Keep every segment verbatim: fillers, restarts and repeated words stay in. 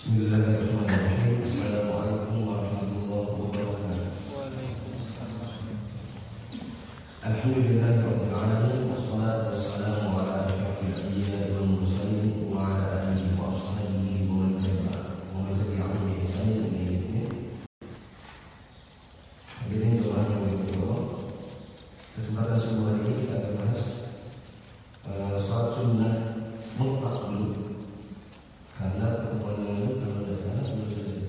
Bismillahirrahmanirrahim. Assalamualaikum warahmatullahi wabarakatuh. Alhamdulillahirabbil alamin wassalatu wassalamu ala asyrofil anbiya'i wal mursalin wa ala alihi wa ashabihi wa man tabi'ahum bi ihsan ila yaumil din. Hadirin jemaah yang berbahagia, kesempatan subuh hari ini kita akan bahas uh, salat sunnah mutlak dulu. Karena pertemuan yang lalu kalau tidak salah sudah selesai.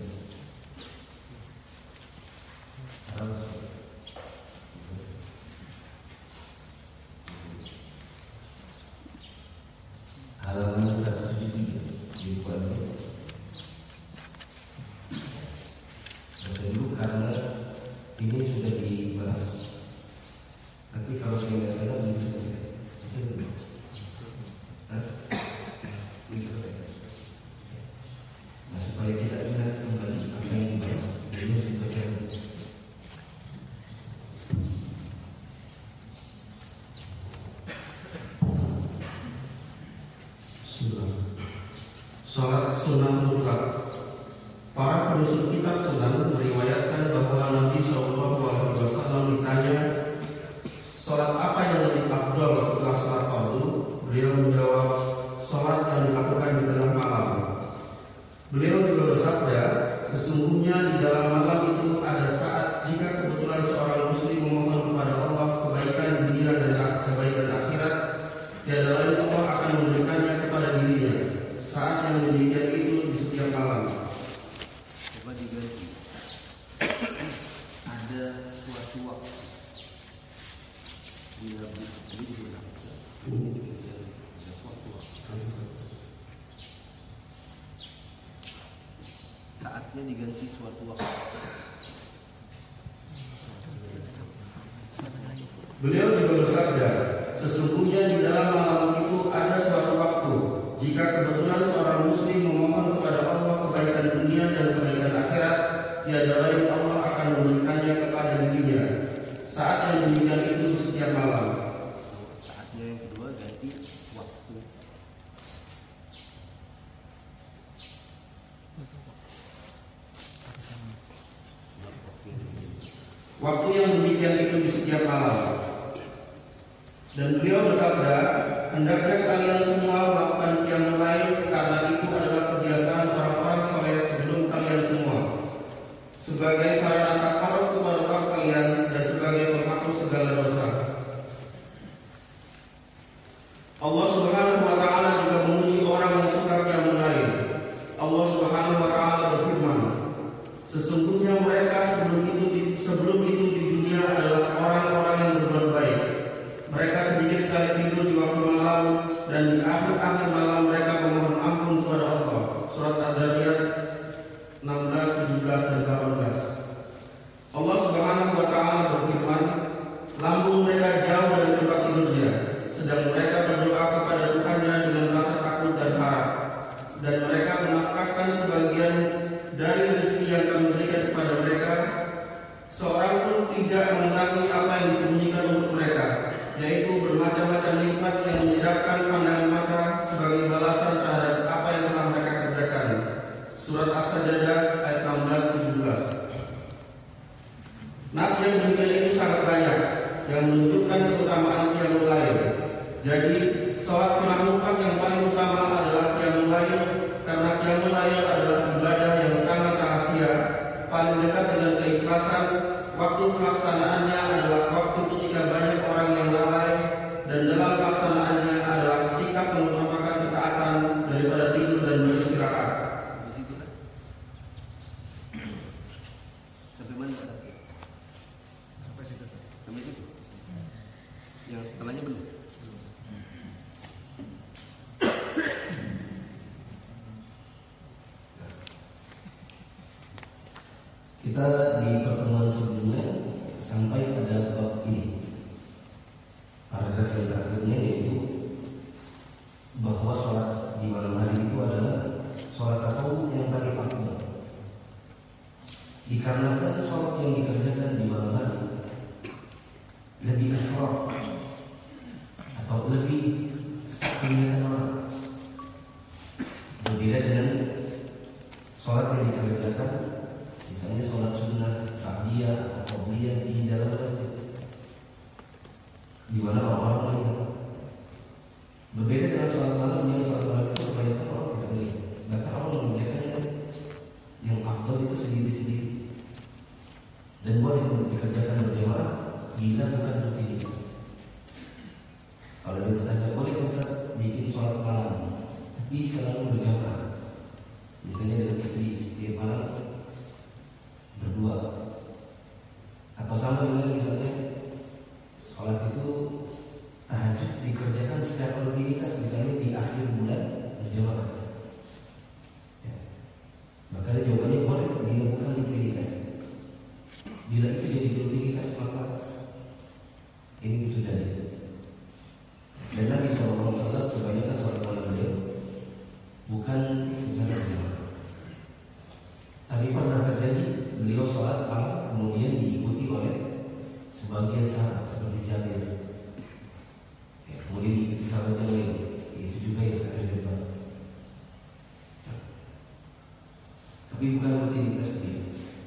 Halaman seratus tujuh puluh tiga di buku ini. Dulu karena ini sudah dibahas. Tapi kalau saya tidak salah belum selesai. Nah, supaya kita ingat kembali apa yang dibahas dulu dibaca. Salat sunnah mutlak. Para penulis kitab Sunan meriwayatkan bahwa Nabi Shallallahu Alaihi Wasallam ditanya, salat apa yang lebih afdal setelah salat fardu? Beliau menjawab, salat yang dilakukan di tengah malam. Beliau juga bersabda, sesungguhnya di dalam malam itu ada saat jika kebetulan seorang muslim memohon kepada Allah kebaikan dunia dan kebaikan akhirat, tiada lain Allah akan memberikannya kepada dirinya. Saat yang demikian itu di setiap malam. Coba diganti. Ada suatu waktu bila beliau ada suatu waktu. Saatnya diganti suatu waktu. Beliau juga bersabda, sesungguhnya di dalam malam itu ada suatu waktu jika kebetulan seorang muslim memohon kepada Allah kebaikan dunia dan kebaikan akhirat, tiada lain Allah akan memberikannya kepada dirinya. Saat yang demikian itu di setiap malam. Saatnya yang kedua ganti waktu. Waktu yang demikian itu di setiap malam. Dan beliau bersabda, hendaknya kalian semua melakukan qiyamul lail karena itu adalah kebiasaan orang-orang soleh sebelum kalian semua, sebagai sarana takarrub kepada Rabb kalian dan sebagai penghapus segala dosa. Allah Subhanahu wa taala juga memuji orang yang suka qiyamul lail. Allah Subhanahu wa taala berfirman, sesungguhnya mereka sebelum itu di, sebelum itu di dunia adalah orang-orang yang berbuat baik. Mereka sedikit sekali tidur di waktu malam dan di akhir-akhir malam mereka memohon ampun kepada Allah. Surat Ad-Dariyat enam belas, tujuh belas dan delapan belas. Allah Subhanahu wa taala berfirman, lambung mereka jauh dari tempat tidurnya, sedang mereka berdoa kepada Tuhannya dengan rasa takut dan harap, dan mereka menafkahkan sebagian dari rezeki yang kami berikan kepada mereka. Seorang pun tidak mengetahui apa yang disembunyikan untuk mereka, yaitu bermacam-macam nikmat yang menyedapkan pandangan mata sebagai balasan terhadap apa yang telah mereka kerjakan. Surat As-Sajdah ayat enam belas tujuh belas. Nas yang demikian itu sangat banyak yang menunjukkan keutamaan qiyamul lail. Jadi, salat sunnah mutlak yang paling utama adalah qiyamul lail, karena qiyamul lail adalah ibadah yang sangat rahasia, paling dekat dengan keikhlasan. Waktu pelaksanaannya adalah waktu ketika banyak orang yang lalai, dan dalam pelaksanaannya adalah sikap mengutamakan ketaatan daripada tidur dan beristirahat. Sampai situ kan? Sampai mana tadi? Sampai situ. Sampai situ. Yang setelahnya belum. Kita di pertemuan sebelumnya sampai pada bab ini, paragraf yang terakhirnya, yaitu bahwa sholat di malam hari itu adalah sholat tatawwu yang paling afdal, dikarenakan sholat yang dikerjakan di malam hari lebih asyraf atau lebih kelihatan orang, berbeda dengan tapi bukan rutinitas dia.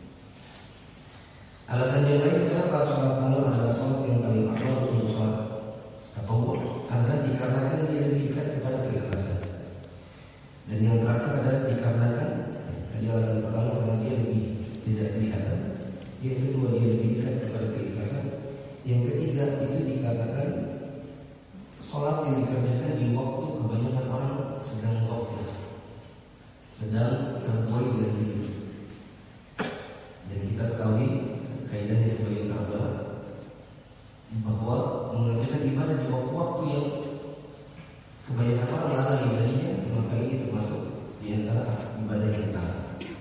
Alasan yang lain kenapa sholat malam adalah sholat yang paling afdal untuk sholat tatawwu adalah dikarenakan dia lebih dekat kepada keikhlasan. Dan yang terakhir adalah dikarenakan tadi alasan pertama karena dia lebih tidak kelihatan. Yang kedua dia lebih dekat kepada keikhlasan. Yang ketiga itu dikarenakan sholat yang dikerjakan di waktu kebanyakan orang sedang ghaflah, sedang terbuai dan tidur. Dan kita ketahui kaidahnya sebagai ulama bahwa mengerjakan ibadah di waktu-waktu yang kebanyakan orang lalai darinya, maka ini termasuk di antara ibadah yang taat.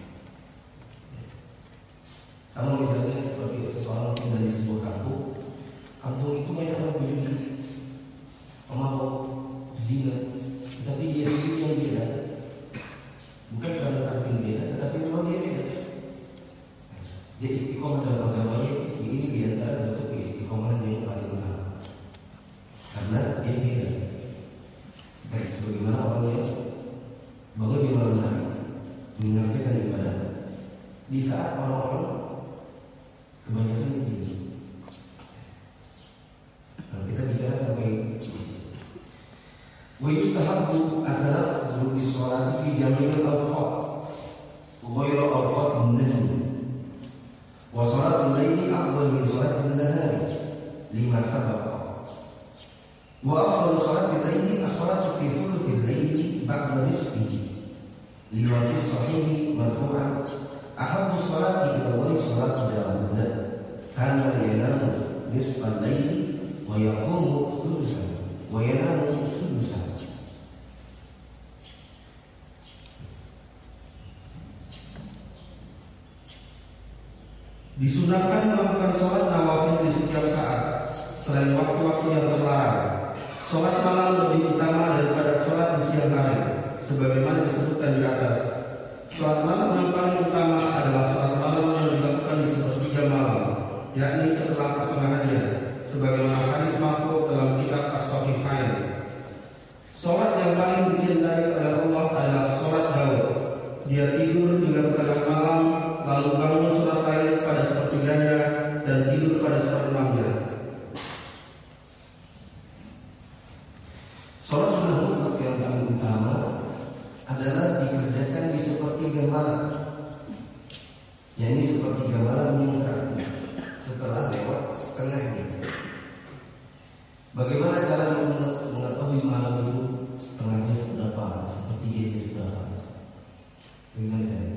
Sama misalnya seperti seseorang tinggal di sebuah kampung, kampung itu banyak orang berjudi, pemabuk, zina, tetapi dia sendiri yang beda. Bukan karena takdir beda, tetapi memang dia beda. Dia istiqomah dalam agamanya. Ini diantara bentuk istiqomahan yang paling utama, karena dia beda. Baik, sebagaimana orang yang bangun di malam hari mengerjakan ibadah di saat orang-orang kebanyakan tidur. Nah, kita bicara sampai wa yustahabbu at-tanafful bis-sholati fi jami'il awqat ghayra awqat an-nahm wa salatul laili afdal min salatil nahari lima sabaqa wa afdal salatil laili as-salatu fi thuluthil laili ba'da nisfihi lima fi sahihi marfu'an ahabbu salati ila Allah salatu Dawud kana yanamu nisfal laili wa yaqumu thuluthan wa yanamu thuluthan. Disunahkan melakukan sholat nawafil di setiap saat selain waktu-waktu yang terlarang. Sholat malam lebih utama daripada sholat di siang hari, sebagaimana disebutkan di atas. Sholat malam yang paling utama adalah sholat malam yang dilakukan di sepertiga malam, yakni setelah pertengahannya, sebagaimana hadis mahfuz dalam kitab As-Sahihain. Sholat yang paling dicintai oleh Allah adalah sholat Daud. Dia tidur hingga tengah malam, lalu bangun sholat lain pada sepertiganya dan tidur pada seperenamnya. Sholat sunnah mutlak yang paling utama adalah dikerjakan di sepertiga malam, yakni sepertiga malam yang terakhir setelah lewat setengahnya. Bagaimana cara mengetahui malam itu setengahnya seberapa, sepertiganya seberapa? Bagaimana caranya?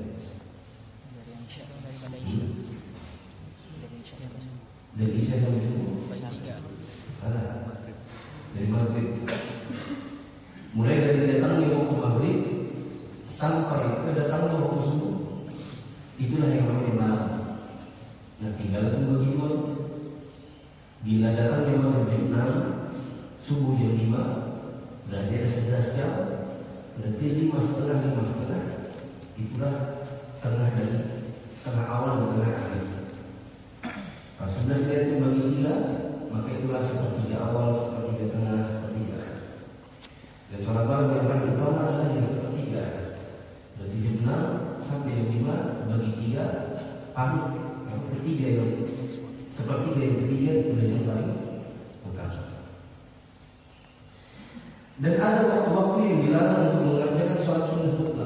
Dari Isya sampai subuh. Karena dari maghrib. Mulai dari datangnya waktu maghrib sampai ke datangnya waktu subuh, itulah yang namanya malam. Nah, tinggal tunggu bagi dua. Bila datangnya maghrib jam enam, subuh jam lima, berarti ada sebelas jam. Berarti lima setengah lima setengah, itulah tengah dari tengah awal dan tengah akhir. Kalau sebelas itu bagi tiga, maka itulah sepertiga awal, sepertiga tengah, sepertiga akhir. Dan sholat malam yang paling utama adalah yang sepertiga. Berarti jam enam sampai jam lima bagi tiga, pamit. Yang ketiga yang sepertiga yang ketiga itulah yang paling utama. Dan ada waktu-waktu yang dilarang untuk mengerjakan sholat sunnah mutlak.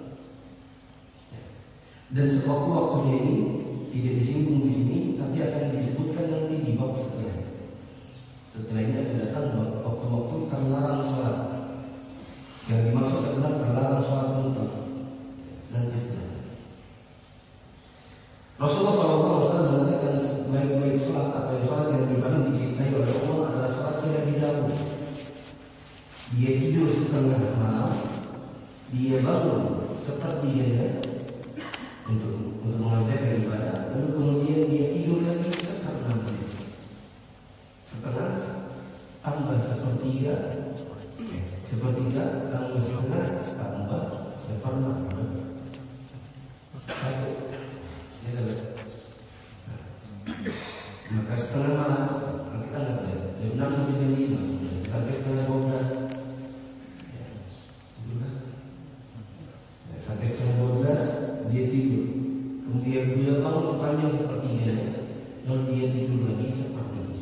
Dan waktu-waktunya ini tidak disinggung di sini, tapi akan disebutkan nanti di bab setelahnya. Setelah ini akan datang waktu-waktu terlarang sholat. Yang dimaksud adalah terlarang sholat mutlak. Nanti setelahnya. Rasulullah shallallahu alaihi wasallam mengatakan sebaik-baik sholat atau sholat yang paling dicintai oleh Allah adalah sholat yang Nabi Daud. Dia tidur setengah malam, dia bangun sepertiganya untuk untuk mengerjakan ibadah, lalu kemudian dia tidur lagi setengah menit, setengah tambah sepertiga, sepertiga tambah setengah tambah seperempat, satu, maka setengah malam kita nggak boleh jam enam sampai jam lima sampai setengah dua belas. Sampai setengah dua belas dia tidur. Kemudian dia bangun sepanjang sepertiga, lalu dia tidur lagi sepertiga.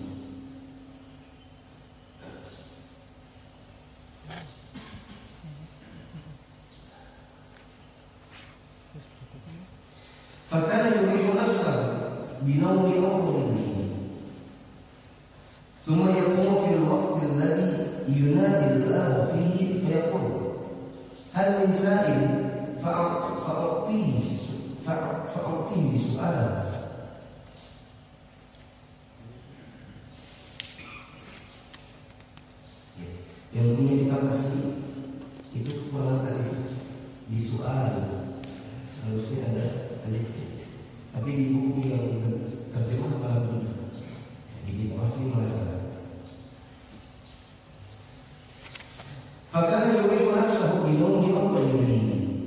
Fakana yurihu nafsahu binawmi awwal al-layl. Thumma yaqumu fil waqti alladhi yunadi Allahu fihi fayaqul hal min sa'il fa'u'tihi fa'u'tihi su'alan. Yang punya kita kasih itu kekurangan alif di soal, seharusnya ada alif, tapi di buku yang terjemah malah benar. Jadi kita pasti masalah. Fakana yuridu nafsahu binawmi awwal al-layl.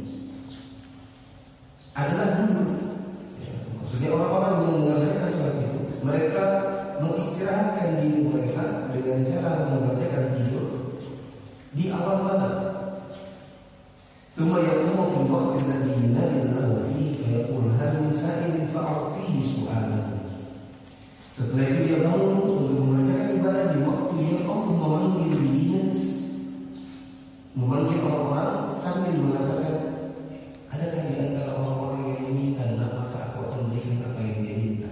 Adalah dulu, ya, maksudnya orang-orang yang mengerjakan sholat itu, mereka mengistirahatkan diri mereka dengan cara mengerjakan tidur di awal malam. Thumma yaqumu fil waqti alladhi yunadi Allahu fihi fayaqul hal min sa'ilin fa'u'tihi su'alan. Setelah itu dia bangun untuk mengerjakan ibadah di waktu yang Allah memanggil dirinya, memanggil orang-orang sambil mengatakan, adakah di antara orang-orang yang meminta, maka aku akan berikan apa yang dia minta.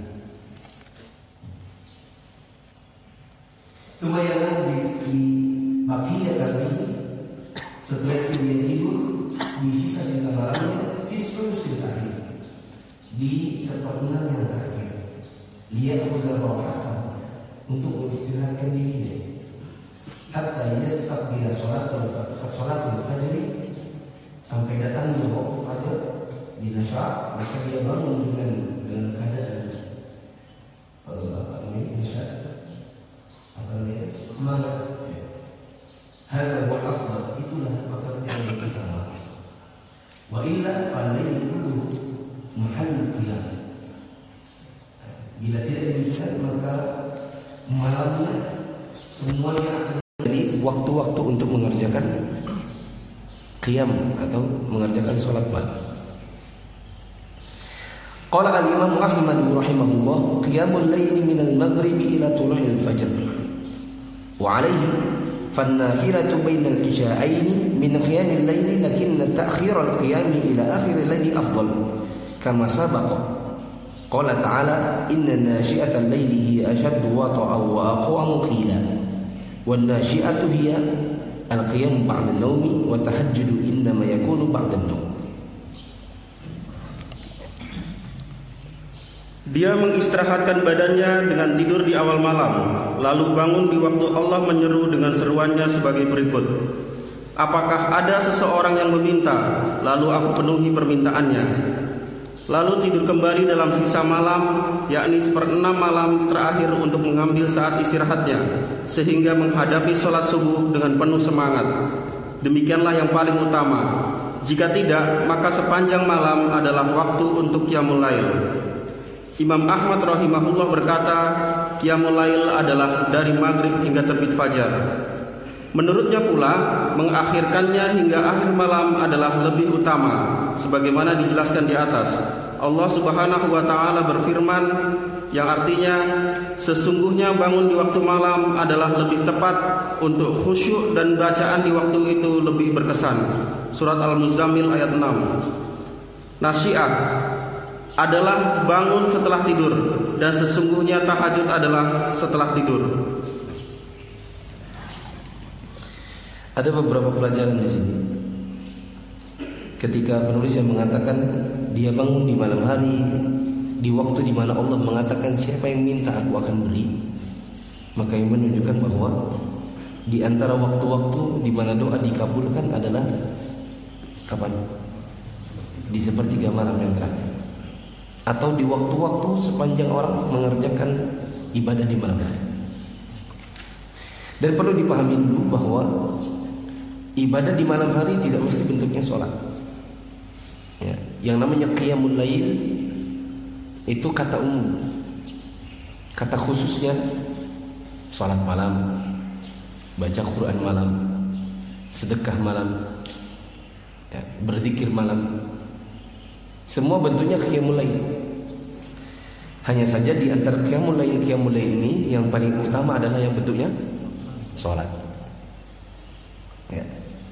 Thumma yaqumu di baqiyat al-layl. Setelah itu dia tidur di sisa-sisa malamnya fisulusil akhir, di seperempat yang terakhir. Lihat khudar untuk mengistirahatkan dirinya. Hatta yastaqbila sholatul sholatul fajr, sampai datang waktu fajar bila syak, maka dia bangun dengan dengan keadaan apa namanya insya apa namanya semangat. Hadza wal afdal, itulah pekerjaan yang utama. Wa illa fal-layl kulluhu mahall qiyam. Bila tidak demikian maka malamnya semuanya akan jadi waktu-waktu untuk mengerjakan qiyam atau mengerjakan salat malam. Qala al-Imam Ahmad rahimahullah, qiyamul layli minal maghribi ila tulu'il fajr. Wa alayhi فالنافلة بين العشاءين من قيام الليل لكن تأخير القيام إلى آخر الليل أفضل كما سبق. قال تعالى إن ناشئة الليل هي أشد وطئا وأقوم قيلا والناشئة هي القيام بعد النوم والتهجد إنما يكون بعد النوم. Dia mengistirahatkan badannya dengan tidur di awal malam, lalu bangun di waktu Allah menyeru dengan seruannya sebagai berikut. Apakah ada seseorang yang meminta, lalu aku penuhi permintaannya. Lalu tidur kembali dalam sisa malam, yakni seperenam malam terakhir untuk mengambil saat istirahatnya, sehingga menghadapi sholat subuh dengan penuh semangat. Demikianlah yang paling utama. Jika tidak, maka sepanjang malam adalah waktu untuk qiyamul lail. Imam Ahmad rahimahullah berkata, qiyamul lail adalah dari maghrib hingga terbit fajar. Menurutnya pula, mengakhirkannya hingga akhir malam adalah lebih utama, sebagaimana dijelaskan di atas. Allah Subhanahu wa taala berfirman, yang artinya sesungguhnya bangun di waktu malam adalah lebih tepat untuk khusyuk dan bacaan di waktu itu lebih berkesan. Surat Al-Muzammil ayat enam. Nasi'ah adalah bangun setelah tidur, dan sesungguhnya tahajud adalah setelah tidur. Ada beberapa pelajaran di sini. Ketika penulis yang mengatakan dia bangun di malam hari, di waktu di mana Allah mengatakan siapa yang minta aku akan beri, maka yang menunjukkan bahwa di antara waktu-waktu di mana doa dikabulkan adalah kapan? Di sepertiga malam yang terakhir, atau di waktu-waktu sepanjang orang mengerjakan ibadah di malam hari. Dan perlu dipahami dulu bahwa ibadah di malam hari tidak mesti bentuknya sholat. Ya, yang namanya qiyamul lail itu kata umum, kata khususnya sholat malam, baca Quran malam, sedekah malam, ya, berzikir malam. Semua bentuknya qiyamul lail. Hanya saja di antara qiyamul lail qiyamul lail ini yang paling utama adalah yang bentuknya salat. Ya.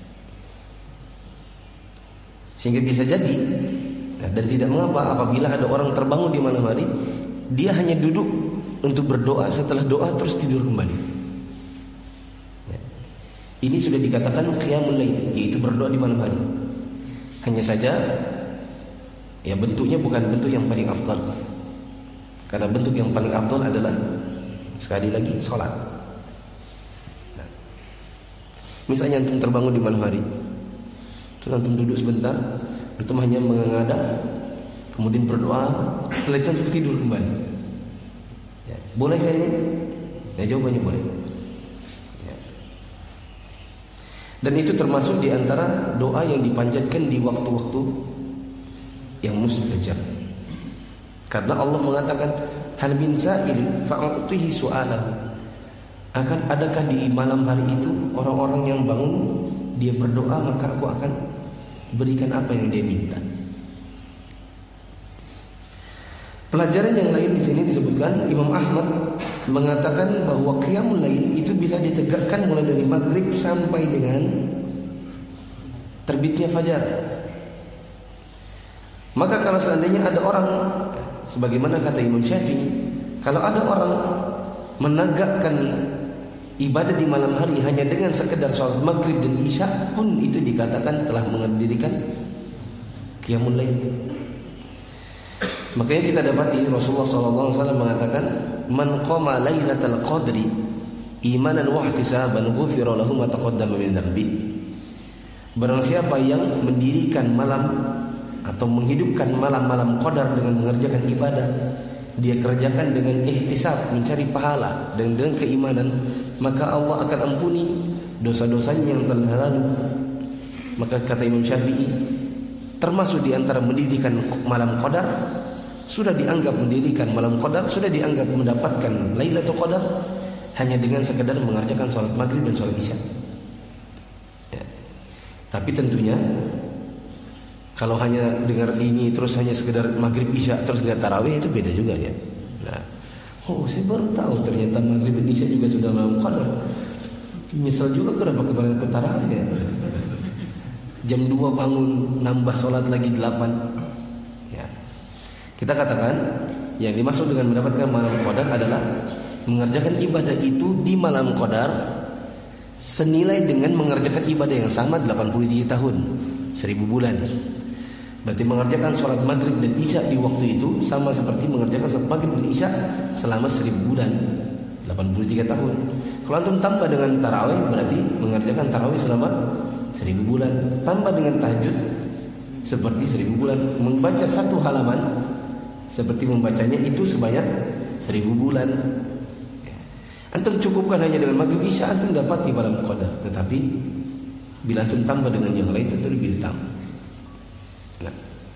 Sehingga bisa jadi dan tidak mengapa apabila ada orang terbangun di malam hari, dia hanya duduk untuk berdoa, setelah doa terus tidur kembali. Ya. Ini sudah dikatakan qiyamul lail, yaitu berdoa di malam hari. Hanya saja ya bentuknya bukan bentuk yang paling afdal. Karena bentuk yang paling afdal adalah sekali lagi salat. Nah. Misalnya antum terbangun di malam hari, terus antum duduk sebentar, antum hanya mengada, kemudian berdoa, setelah itu antum tidur kembali. Ya. Bolehkah ini? Ya, jawabannya boleh. Ya. Dan itu termasuk di antara doa yang dipanjatkan di waktu-waktu yang mustajab. Karena Allah mengatakan, hal min sa'il fa'utihi su'alahu. Akan adakah di malam hari itu orang-orang yang bangun dia berdoa, maka aku akan berikan apa yang dia minta. Pelajaran yang lain di sini disebutkan Imam Ahmad mengatakan bahwa qiyamul lail itu bisa ditegakkan mulai dari maghrib sampai dengan terbitnya fajar. Maka kalau seandainya ada orang, sebagaimana kata Imam Syafi'i, kalau ada orang menegakkan ibadah di malam hari hanya dengan sekedar sholat maghrib dan isya pun itu dikatakan telah mendirikan qiyamul lail. Makanya kita dapati Rasulullah shallallahu alaihi wasallam mengatakan, man qama lailatal qadri imanan wa ihtisaban ghufira lahu ma taqaddama min dhanbi. Barang siapa yang mendirikan malam atau menghidupkan malam-malam qadar dengan mengerjakan ibadah, dia kerjakan dengan ihtisab, mencari pahala, dan dengan keimanan, maka Allah akan ampuni dosa-dosanya yang telah lalu. Maka kata Imam Syafi'i, termasuk di antara mendirikan malam qadar, sudah dianggap mendirikan malam qadar, sudah dianggap mendapatkan Lailatul Qadar hanya dengan sekedar mengerjakan sholat maghrib dan sholat isya. Ya. Tapi tentunya kalau hanya dengar ini terus hanya sekedar maghrib isya terus nggak tarawih, itu beda juga ya. Nah, oh saya baru tahu ternyata maghrib dan isya juga sudah malam qadar. Misal juga kenapa kemarin ke tarawih ya. Jam dua bangun nambah sholat lagi delapan. Ya. Kita katakan yang dimaksud dengan mendapatkan malam qadar adalah mengerjakan ibadah itu di malam qadar senilai dengan mengerjakan ibadah yang sama delapan puluh tiga tahun, seribu bulan. Berarti mengerjakan sholat maghrib dan isya di waktu itu sama seperti mengerjakan sholat maghrib dan isya selama seribu bulan, delapan puluh tiga tahun. Kalau antum tambah dengan tarawih, berarti mengerjakan tarawih selama seribu bulan. Tambah dengan tahajud seperti seribu bulan. Membaca satu halaman seperti membacanya itu sebanyak seribu bulan. Antum cukupkan hanya dengan maghrib isya, antum dapat di malam qadar. Tetapi bila antum tambah dengan yang lain, tentu lebih ditambah. Nah.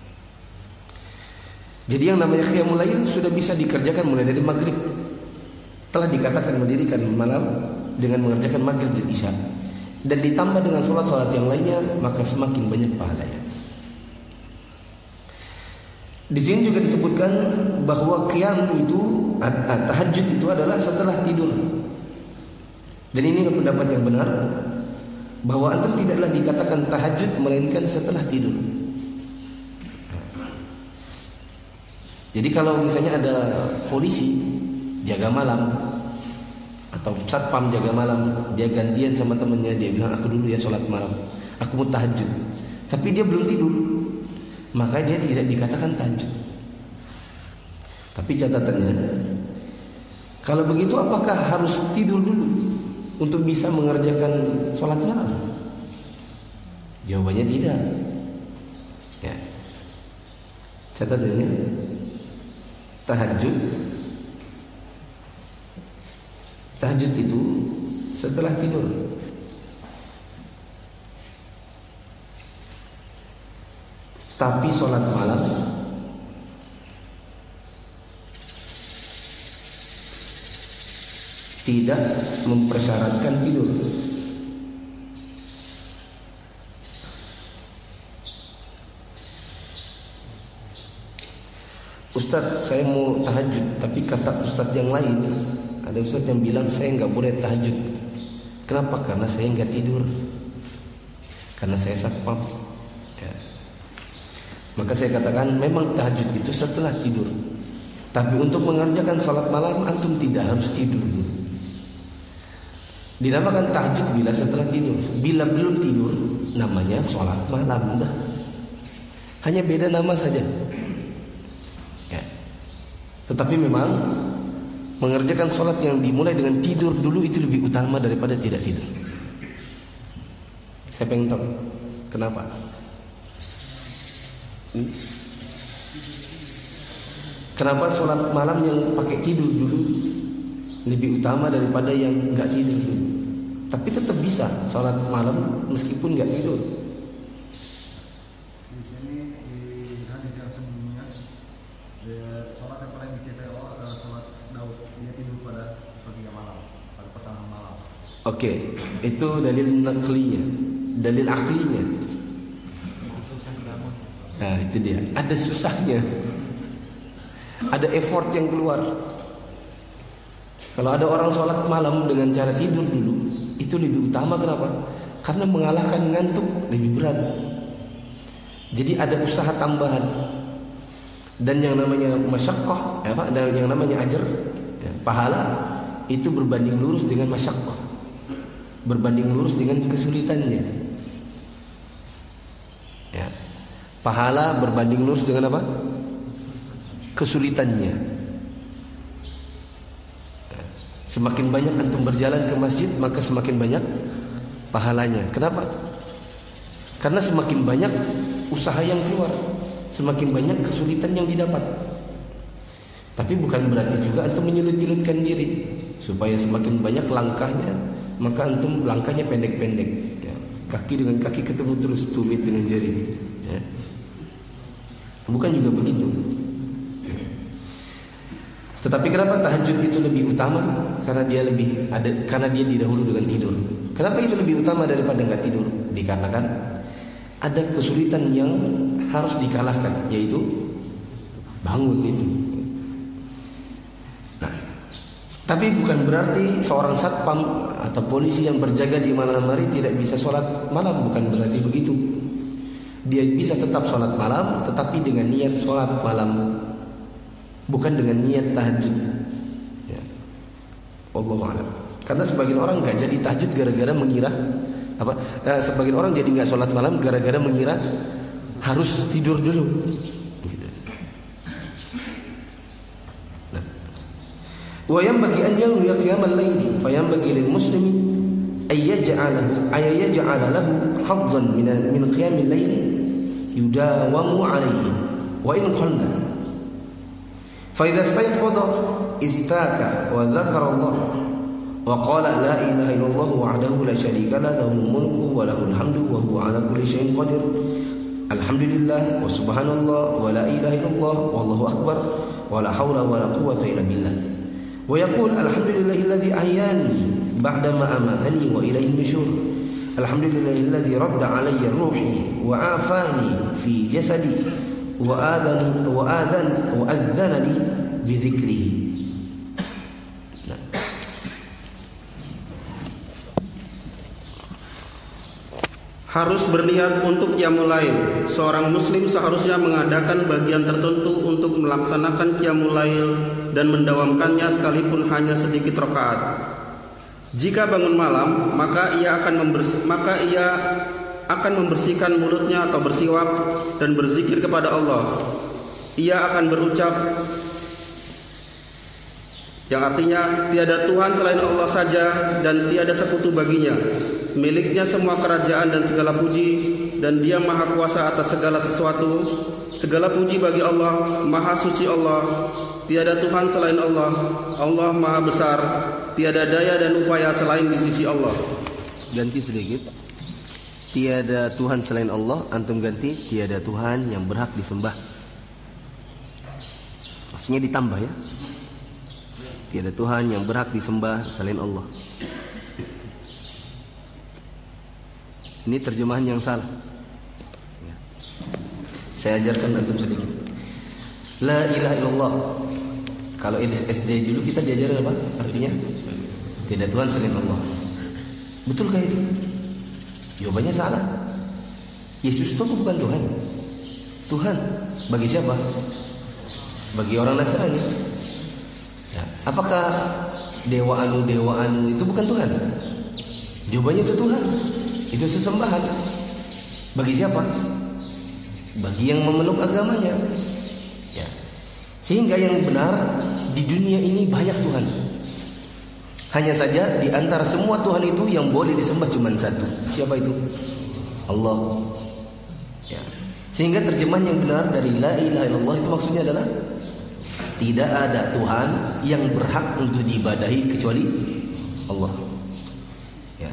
Jadi yang namanya qiyamul lail sudah bisa dikerjakan mulai dari maghrib. Telah dikatakan mendirikan malam dengan mengerjakan maghrib dan isya, dan ditambah dengan sholat-sholat yang lainnya, maka semakin banyak pahalanya. Di sini juga disebutkan bahwa qiyam itu, tahajud itu adalah setelah tidur. Dan ini pendapat yang benar, bahwa antum tidaklah dikatakan tahajud melainkan setelah tidur. Jadi kalau misalnya ada polisi jaga malam atau satpam jaga malam, dia gantian sama temannya, dia bilang aku dulu ya sholat malam, aku mau tahajud, tapi dia belum tidur, maka dia tidak dikatakan tahajud. Tapi catatannya, kalau begitu apakah harus tidur dulu untuk bisa mengerjakan sholat malam? Jawabannya tidak. Ya. Catatannya, tahajud tahajud itu setelah tidur. Tapi sholat malam tidak mempersyaratkan tidur. Ustadz saya mau tahajud, tapi kata ustadz yang lain, ada ustadz yang bilang saya nggak boleh tahajud. Kenapa? Karena saya nggak tidur, karena saya satpam. Ya. Maka saya katakan memang tahajud itu setelah tidur, tapi untuk mengerjakan sholat malam antum tidak harus tidur dulu. Dinamakan tahajud bila setelah tidur. Bila belum tidur namanya sholat malam. Udah. Hanya beda nama saja. Ya. Tetapi memang mengerjakan sholat yang dimulai dengan tidur dulu itu lebih utama daripada tidak tidur. Saya pengen tahu kenapa? Hmm? Kenapa sholat malam yang pakai tidur dulu lebih utama daripada yang nggak tidur dulu? Tapi tetap bisa sholat malam meskipun nggak tidur. Di sini di hadis yang sebelumnya, sholat yang paling dicintai Allah adalah sholat Daud. Dia tidur pada sepertiga malam, pada pertengahan malam. Oke, itu dalil naklinya, dalil aklinya. Nah itu dia, ada susahnya, ada effort yang keluar. Kalau ada orang sholat malam dengan cara tidur dulu, itu lebih utama. Kenapa? Karena mengalahkan ngantuk lebih berat. Jadi ada usaha tambahan. Dan yang namanya masyaqqah, ya Pak, dan yang namanya ajar, ya, pahala itu berbanding lurus dengan masyaqqah, berbanding lurus dengan kesulitannya. Ya, pahala berbanding lurus dengan apa? Kesulitannya. Semakin banyak antum berjalan ke masjid, maka semakin banyak pahalanya. Kenapa? Karena semakin banyak usaha yang keluar, semakin banyak kesulitan yang didapat. Tapi bukan berarti juga antum menyulut-nyulutkan diri. Supaya semakin banyak langkahnya, maka antum langkahnya pendek-pendek. Ya. Kaki dengan kaki ketemu terus, tumit dengan jari. Ya. Bukan juga begitu. Tetapi kenapa tahajud itu lebih utama? Karena dia lebih ada, karena dia didahului dengan tidur. Kenapa itu lebih utama daripada nggak tidur? Dikarenakan ada kesulitan yang harus dikalahkan, yaitu bangun itu. Nah, tapi bukan berarti seorang satpam atau polisi yang berjaga di malam hari tidak bisa sholat malam. Bukan berarti begitu. Dia bisa tetap sholat malam, tetapi dengan niat sholat malam, bukan dengan niat tahajud. Ya. Wallahu a'lam. Karena sebagian orang nggak jadi tahajud gara-gara mengira apa? Eh, sebagian orang jadi nggak sholat malam gara-gara mengira harus tidur dulu. Gitu. Nah. Wa yanbaghi an yanwi qiyamal layli, fa yanbaghi lil muslimi ay yaj'alahu ay yaj'ala lahu haddan min min qiyamil layli yudawamu alayhi wa in qalla. فإذا استيقظ استاك وذكر الله وقال لا إله إلا الله وحده لا شريك له له الملك وله الحمد وهو على كل شيء قدير الحمد لله وسبحان الله ولا إله إلا الله والله أكبر ولا حول ولا قوة إلا بالله ويقول الحمد لله الذي أحياني بعدما أماتني وإليه النشور الحمد لله الذي رد علي روحي وعافاني في جسدي وآذن وآذن وأذن لي بذكره. Nah. Harus berniat untuk qiyamul lail. Seorang muslim seharusnya mengadakan bagian tertentu untuk melaksanakan qiyamul lail dan mendawamkannya sekalipun hanya sedikit rakaat. Jika bangun malam, maka ia akan members- maka ia akan membersihkan mulutnya atau bersiwak dan berzikir kepada Allah. Ia akan berucap yang artinya tiada Tuhan selain Allah saja dan tiada sekutu baginya. Miliknya semua kerajaan dan segala puji, dan Dia maha kuasa atas segala sesuatu. Segala puji bagi Allah, maha suci Allah. Tiada Tuhan selain Allah. Allah maha besar. Tiada daya dan upaya selain di sisi Allah. Ganti sedikit. Tiada Tuhan selain Allah, antum ganti tiada Tuhan yang berhak disembah. Maksudnya ditambah ya. Tiada Tuhan yang berhak disembah selain Allah. Ini terjemahan yang salah. Saya ajarkan antum sedikit. La ilaha illallah. Kalau S J dulu kita diajarin apa? Artinya tidak Tuhan selain Allah. Betulkah itu? Jawabannya salah. Yesus itu bukan Tuhan. Tuhan bagi siapa? Bagi orang Nasrani. Ya. Apakah dewa anu dewa anu itu bukan Tuhan? Jawabannya itu Tuhan. Itu sesembahan. Bagi siapa? Bagi yang memeluk agamanya. Ya. Sehingga yang benar di dunia ini banyak Tuhan. Hanya saja di antara semua Tuhan itu yang boleh disembah cuma satu. Siapa itu? Allah. Ya. Sehingga terjemahan yang benar dari la ilaha illallah itu maksudnya adalah tidak ada Tuhan yang berhak untuk diibadahi kecuali Allah. Ya.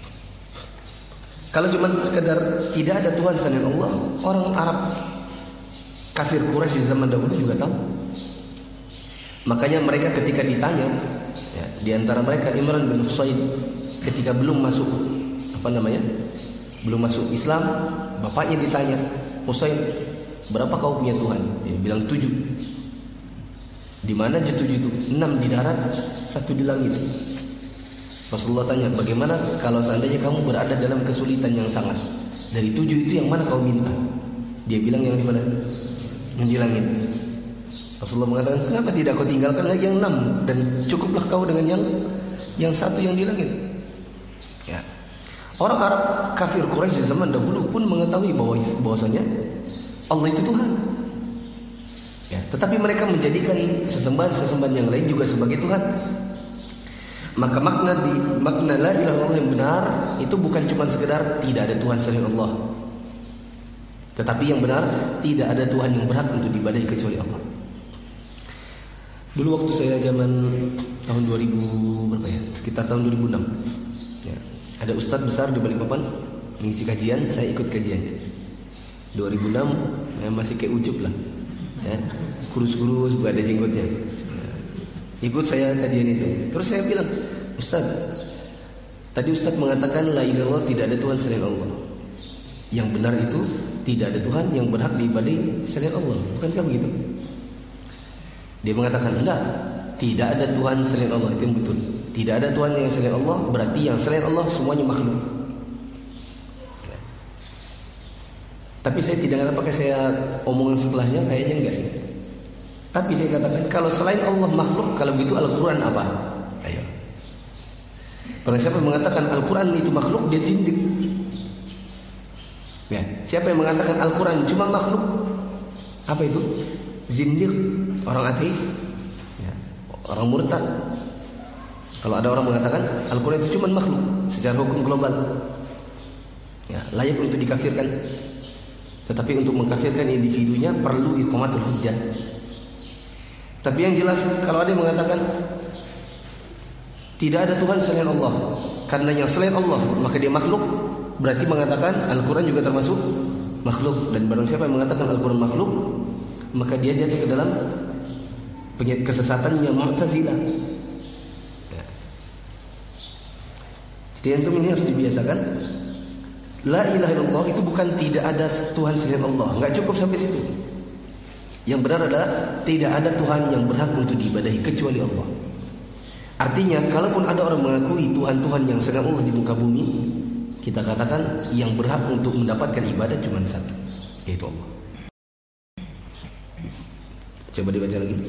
Kalau cuma sekadar tidak ada Tuhan selain Allah, orang Arab kafir Quraisy di zaman dahulu juga tahu. Makanya mereka ketika ditanya, ya, di antara mereka Imran bin Husayn ketika belum masuk apa namanya? Belum masuk Islam, bapaknya ditanya, "Husain, berapa kau punya Tuhan?" Dia bilang tujuh. Di mana aja tujuh itu? Enam di darat, satu di langit. Rasulullah tanya, bagaimana kalau seandainya kamu berada dalam kesulitan yang sangat? Dari tujuh itu yang mana kau minta? Dia bilang yang di mana? Yang di langit. Rasulullah mengatakan, kenapa tidak kau tinggalkan lagi yang enam dan cukuplah kau dengan yang yang satu yang di langit? Ya. Orang Arab kafir Quraisy di zaman dahulu pun mengetahui bahwa bahwasanya Allah itu Tuhan. Ya, tetapi mereka menjadikan sesembahan-sesembahan yang lain juga sebagai Tuhan. Maka makna di makna la ilaha illallah yang benar itu bukan cuma sekedar tidak ada Tuhan selain Allah. Tetapi yang benar tidak ada Tuhan yang berhak untuk diibadahi kecuali Allah. Dulu waktu saya zaman tahun dua ribu berapa ya? Sekitar tahun dua ribu enam. Ya. Ada ustadz besar di Balikpapan mengisi kajian, saya ikut kajiannya. dua ribu enam ya, masih kayak ujub lah. Ya, kurus-kurus, gak ada jenggotnya. Ya. Ikut saya kajian itu. Terus saya bilang, Ustadz, tadi Ustadz mengatakan la ilaha illallah tidak ada Tuhan selain Allah. Yang benar itu tidak ada Tuhan yang berhak diibadahi selain Allah. Bukankah begitu? Dia mengatakan enggak, tidak ada Tuhan selain Allah, itu yang betul. Tidak ada Tuhan yang selain Allah, berarti yang selain Allah semuanya makhluk. Ya. Tapi saya tidak ngerti apakah saya omongan setelahnya, kayaknya enggak sih. Tapi saya katakan kalau selain Allah makhluk, kalau begitu Al-Quran apa? Ayo. Karena siapa yang mengatakan Al-Quran itu makhluk, dia zindik. Ya, siapa yang mengatakan Al-Quran cuma makhluk, apa itu? Zindik, orang ateis, ya, orang murtad. Kalau ada orang mengatakan Al-Quran itu cuma makhluk secara hukum global, ya, layak untuk dikafirkan. Tetapi untuk mengkafirkan individunya perlu iqamatul hujjah. Tapi yang jelas kalau ada yang mengatakan tidak ada Tuhan selain Allah, karena yang selain Allah maka dia makhluk, berarti mengatakan Al-Quran juga termasuk makhluk. Dan barang siapa yang mengatakan Al-Quran makhluk, maka dia jatuh ke dalam kesesatan yang Mu'tazilah. Ya. Jadi antum ini harus dibiasakan. La ilaha illallah itu bukan tidak ada Tuhan selain Allah. Enggak cukup sampai situ. Yang benar adalah tidak ada Tuhan yang berhak untuk diibadahi kecuali Allah. Artinya, kalaupun ada orang mengakui Tuhan-Tuhan yang selain Allah di muka bumi, kita katakan yang berhak untuk mendapatkan ibadah cuma satu, yaitu Allah. Coba dibaca lagi.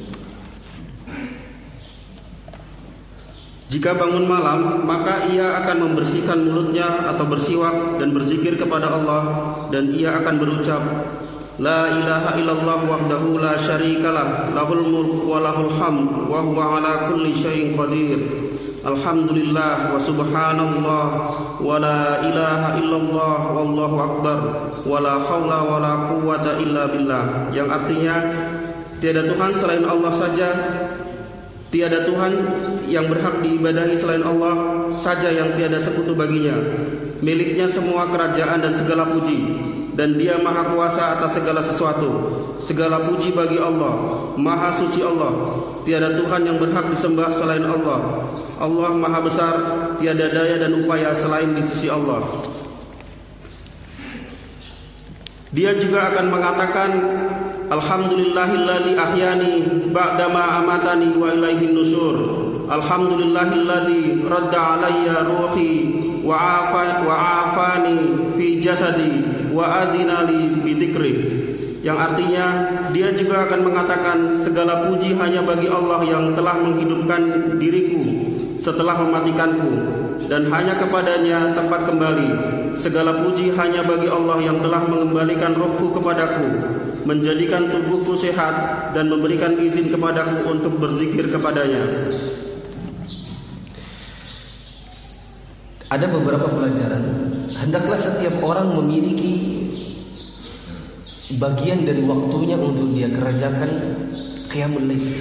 Jika bangun malam, maka ia akan membersihkan mulutnya atau bersiwak dan berzikir kepada Allah, dan ia akan berucap, La ilaha illallah wahdahu la syarikalah, lahul mulk wa lahul hamd, wa huwa ala kulli syai'in qadir. Alhamdulillah wa subhanallah wa la ilaha illallah wallahu akbar wa la hawla wa la quwwata illa billah. Yang artinya tiada Tuhan selain Allah saja, tiada Tuhan yang berhak diibadahi selain Allah saja yang tiada sekutu baginya. Miliknya semua kerajaan dan segala puji, dan Dia maha kuasa atas segala sesuatu. Segala puji bagi Allah, maha suci Allah. Tiada Tuhan yang berhak disembah selain Allah. Allah maha besar, tiada daya dan upaya selain di sisi Allah. Dia juga akan mengatakan, Alhamdulillahilladzi ahyani ba'dama amatani wa ilaihin nusur. Alhamdulillahilladzi radda alayya ruhi wa afa wa afani fi jasadi wa adina li bi dzikri. Yang artinya dia juga akan mengatakan segala puji hanya bagi Allah yang telah menghidupkan diriku setelah mematikanku, dan hanya kepadanya tempat kembali. Segala puji hanya bagi Allah yang telah mengembalikan rohku kepadaku, menjadikan tubuhku sehat, dan memberikan izin kepadaku untuk berzikir kepadanya. Ada beberapa pelajaran. Hendaklah setiap orang memiliki bagian dari waktunya untuk dia kerjakan qiyamul lail.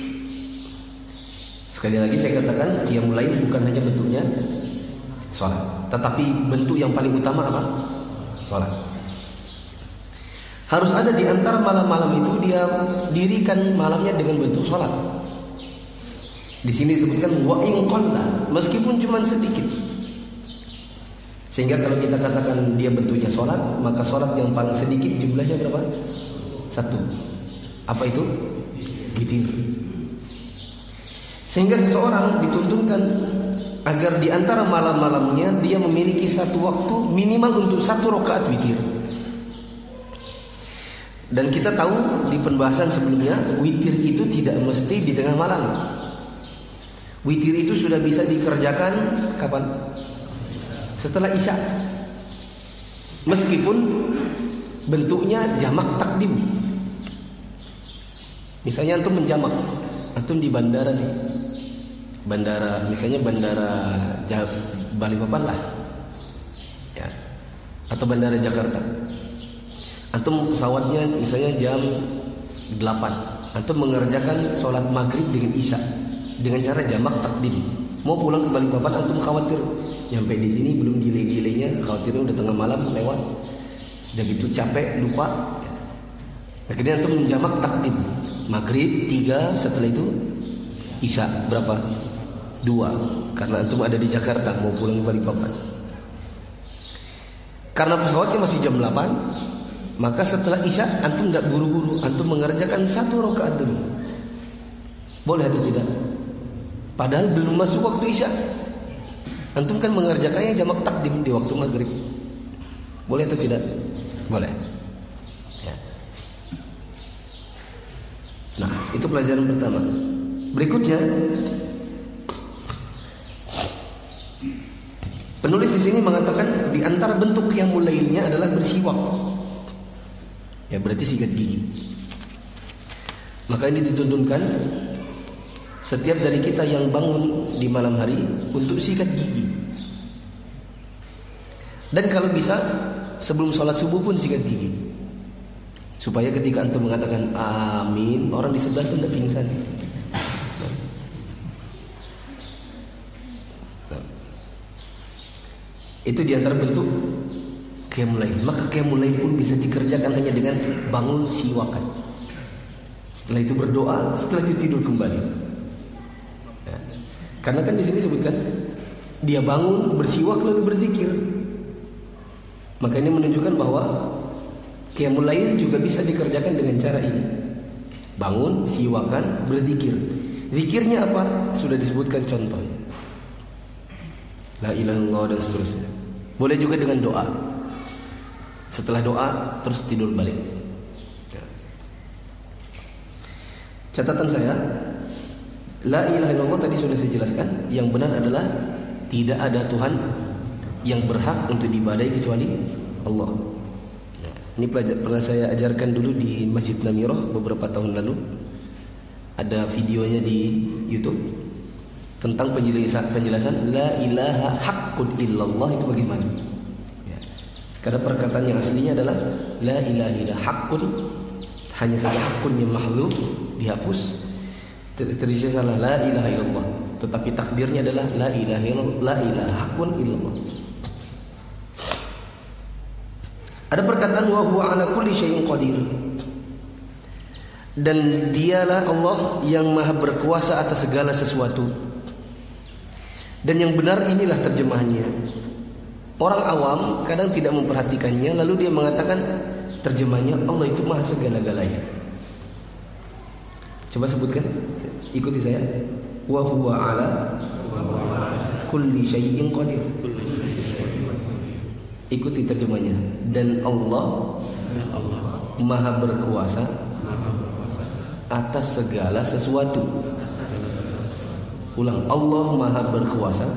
Sekali lagi saya katakan, qiyamul lail bukan hanya bentuknya salat, tetapi bentuk yang paling utama apa? Salat. Harus ada di antara malam-malam itu dia dirikan malamnya dengan bentuk salat. Di sini disebutkan wa in qalla, meskipun cuma sedikit. Sehingga kalau kita katakan dia bentuknya sholat, maka sholat yang paling sedikit jumlahnya berapa? Satu. Apa itu? Witir. Sehingga seseorang dituntunkan agar di antara malam-malamnya dia memiliki satu waktu minimal untuk satu rakaat witir. Dan kita tahu di pembahasan sebelumnya, witir itu tidak mesti di tengah malam. Witir itu sudah bisa dikerjakan kapan? Setelah isya. Meskipun bentuknya jamak takdim. Misalnya antum menjamak, antum di bandara nih, bandara, misalnya bandara Balikpapan lah, ya, atau bandara Jakarta. Antum pesawatnya misalnya jam delapan, antum mengerjakan sholat maghrib dengan isya dengan cara jamak takdim. Mau pulang ke Balikpapan, antum khawatir nyampe di sini belum gile-gilenya, khawatirnya udah tengah malam lewat, udah gitu capek lupa. Akhirnya antum menjamak takdim, maghrib tiga, setelah itu isya berapa? Dua, karena antum ada di Jakarta mau pulang ke Balikpapan. Karena pesawatnya masih jam delapan, maka setelah isya antum nggak buru-buru, antum mengerjakan satu rakaat dulu. Boleh atau tidak? Padahal belum masuk waktu isya. Antum kan mengerjakannya jamak takdim di waktu maghrib. Boleh atau tidak? Boleh. Ya. Nah, itu pelajaran pertama. Berikutnya, penulis di sini mengatakan di antara bentuk qiyamul lailnya adalah bersiwak. Ya, berarti sikat gigi. Maka ini dituntunkan setiap dari kita yang bangun di malam hari untuk sikat gigi. Dan kalau bisa sebelum sholat subuh pun sikat gigi, supaya ketika antum mengatakan amin, orang di sebelah itu tidak pingsan. Itu diantara bentuk qiyamul lail. Maka qiyamul lail pun bisa dikerjakan hanya dengan bangun siwakan. Setelah itu berdoa, setelah itu tidur kembali. Karena kan di sini sebutkan dia bangun, bersiwak lalu berzikir. Maka ini menunjukkan bahwa qiyamul lail juga bisa dikerjakan dengan cara ini. Bangun, siwakan, berzikir. Zikirnya apa? Sudah disebutkan contohnya. La ilaha illallah dan seterusnya. Boleh juga dengan doa. Setelah doa terus tidur balik. Catatan saya, la ilaha illallah tadi sudah saya jelaskan. Yang benar adalah tidak ada Tuhan yang berhak untuk diibadahi kecuali Allah. Ini pernah saya ajarkan dulu di Masjid Namirah beberapa tahun lalu. Ada videonya di YouTube tentang penjelasan penjelasan la ilaha haqqun illallah itu bagaimana. Ya. Karena perkataan yang aslinya adalah la ilaha illa haqqun, hanya saja haqqun yang mahdzuf dihapus. Terisi salah la ilaha illallah, tetapi takdirnya adalah la ilaha illallah, la ilaha haqqun illallah. Ada perkataan wa huwa ala kulli syai'in qadir. Dan dialah Allah yang maha berkuasa atas segala sesuatu. Dan yang benar inilah terjemahannya. Orang awam kadang tidak memperhatikannya, lalu dia mengatakan terjemahannya Allah itu maha segala-galanya. Coba sebutkan, ikuti saya. Wa huwa ala kulli syai'in qadir. Ikuti terjemahnya. Dan Allah Maha berkuasa atas segala sesuatu. Ulang, Allah Maha berkuasa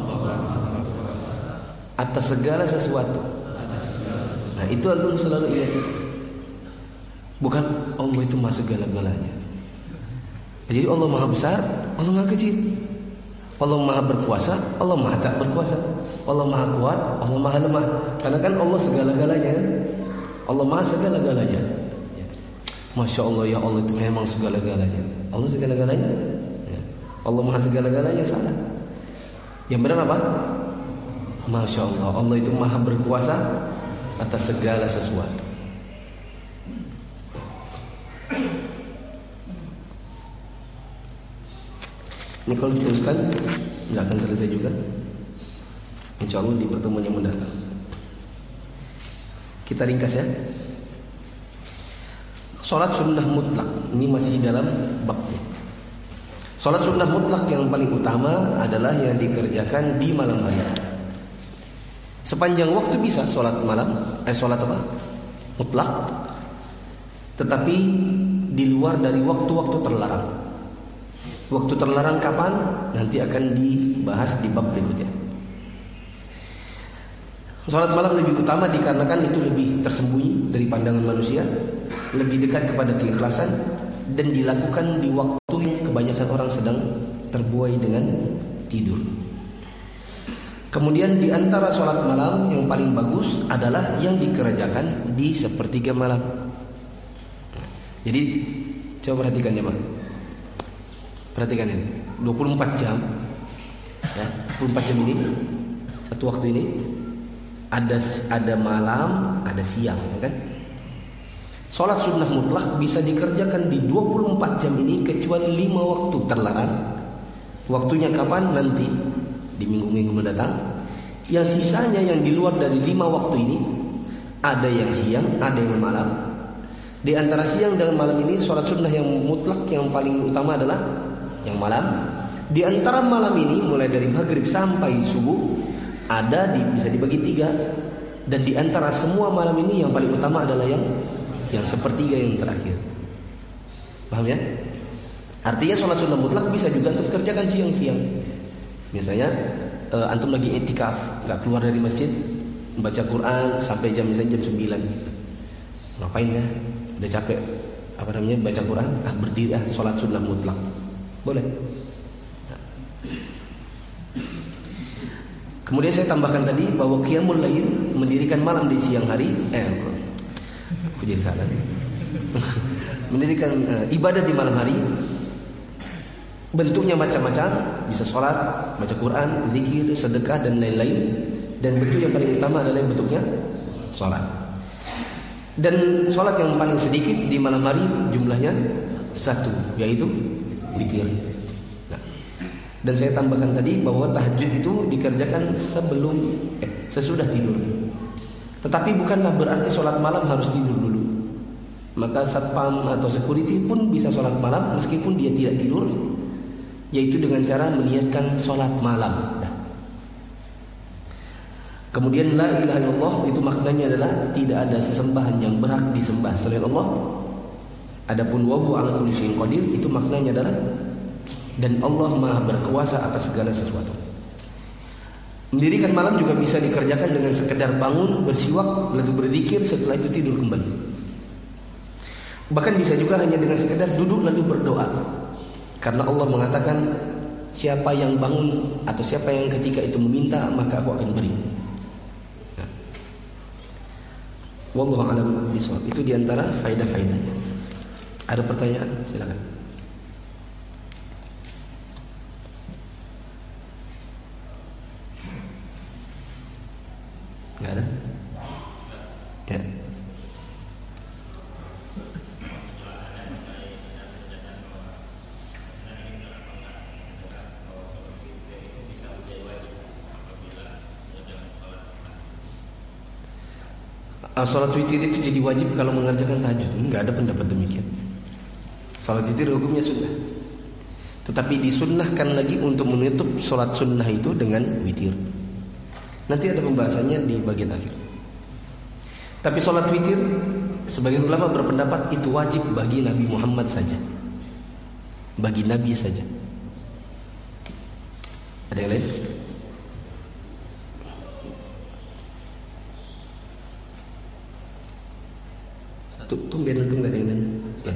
atas segala sesuatu. Nah, itu antum selalu ingat. Bukan Allah itu Maha segala-galanya. Jadi Allah Maha besar, Allah Maha kecil. Allah Maha berkuasa, Allah Maha tak berkuasa. Allah Maha kuat, Allah Maha lemah. Karena kan Allah segala-galanya. Allah Maha segala-galanya. Masya Allah, ya Allah itu memang segala-galanya. Allah segala-galanya. Allah Maha segala-galanya, salah. Yang benar apa? Masya Allah, Allah itu Maha berkuasa atas segala sesuatu. Ini kalau diteruskan nggak akan selesai juga. Insya Allah di pertemuan yang mendatang. Kita ringkas ya. Salat sunnah mutlak, ini masih dalam babnya. Salat sunnah mutlak yang paling utama adalah yang dikerjakan di malam hari. Sepanjang waktu bisa salat malam, eh salat apa? Mutlak. Tetapi di luar dari waktu-waktu terlarang. Waktu terlarang kapan? Nanti akan dibahas di bab berikutnya. Salat malam lebih utama dikarenakan itu lebih tersembunyi dari pandangan manusia, lebih dekat kepada keikhlasan, dan dilakukan di waktu yang kebanyakan orang sedang terbuai dengan tidur. Kemudian di antara salat malam yang paling bagus adalah yang dikerjakan di sepertiga malam. Jadi coba perhatikan ya, Pak. Perhatikan ini, dua puluh empat jam ya, dua puluh empat jam ini, satu waktu ini ada ada malam, ada siang, ya kan? Salat sunnah mutlak bisa dikerjakan di dua puluh empat jam ini kecuali lima waktu terlarang. Waktunya kapan? Nanti di minggu-minggu mendatang. Yang sisanya yang di luar dari lima waktu ini, ada yang siang, ada yang malam. Di antara siang dan malam ini salat sunnah yang mutlak yang paling utama adalah yang malam. Di antara malam ini mulai dari maghrib sampai subuh ada di, bisa dibagi tiga. Dan di antara semua malam ini yang paling utama adalah yang yang sepertiga yang terakhir. Paham ya? Artinya sholat sunnah mutlak bisa juga untuk kerjakan siang-siang. Misalnya uh, antum lagi i'tikaf, nggak keluar dari masjid, membaca Quran sampai jam misalnya jam sembilan. Ngapain ya? Udah capek apa namanya baca Quran, ah berdiri ah sholat sunnah mutlak. Boleh. Nah. Kemudian saya tambahkan tadi bahwa qiyamul lail, mendirikan malam di siang hari, eh aku jadi salah. Mendirikan uh, ibadah di malam hari bentuknya macam-macam, bisa sholat, baca Quran, zikir, sedekah dan lain-lain. Dan bentuk yang paling utama adalah yang bentuknya sholat. Dan sholat yang paling sedikit di malam hari jumlahnya satu, yaitu witir. Nah, dan saya tambahkan tadi bahwa tahajud itu dikerjakan sebelum eh, sesudah tidur. Tetapi bukanlah berarti sholat malam harus tidur dulu. Maka satpam atau security pun bisa sholat malam meskipun dia tidak tidur, yaitu dengan cara meniatkan sholat malam. Nah. Kemudian la ilaha illallah itu maknanya adalah tidak ada sesembahan yang berhak disembah selain Allah. Adapun wa huwa ala kulli syai'in qadir itu maknanya adalah dan Allah Maha berkuasa atas segala sesuatu. Mendirikan malam juga bisa dikerjakan dengan sekedar bangun, bersiwak, lalu berzikir, setelah itu tidur kembali. Bahkan bisa juga hanya dengan sekedar duduk lalu berdoa. Karena Allah mengatakan siapa yang bangun atau siapa yang ketika itu meminta maka aku akan beri. Nah. Wallahu a'lam bishawab. Itu diantara faedah-faedahnya. Ada pertanyaan? Silakan. Enggak ada? Ya. Salat witir itu jadi wajib kalau mengerjakan tahajud. Enggak ada pendapat demikian. Salat witir hukumnya sunnah. Tetapi disunnahkan lagi untuk menutup salat sunnah itu dengan witir. Nanti ada pembahasannya di bagian akhir. Tapi salat witir, sebagian ulama berpendapat itu wajib bagi Nabi Muhammad saja. Bagi Nabi saja. Ada yang lain? Tumben itu nggak ada yang nanya. Ya.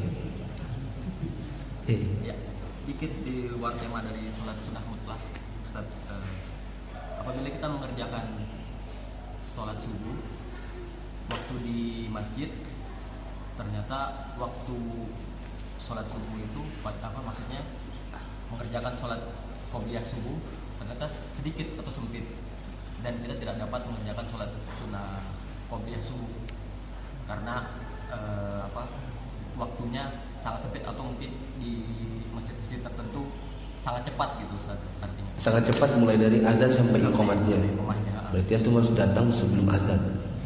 Eh. Ya, sedikit di luar tema dari sholat sunnah mutlak, Ustaz. Eh, apabila kita mengerjakan sholat subuh waktu di masjid, ternyata waktu sholat subuh itu apa maksudnya mengerjakan sholat qobliyah subuh ternyata sedikit atau sempit dan kita tidak dapat mengerjakan sholat sunnah qobliyah subuh karena eh, apa waktunya sangat sempit atau mungkin di masjid-masjid tertentu sangat cepat gitu Ustaz, artinya sangat cepat mulai dari azan sampai iqamatnya. Berarti antum harus datang sebelum azan.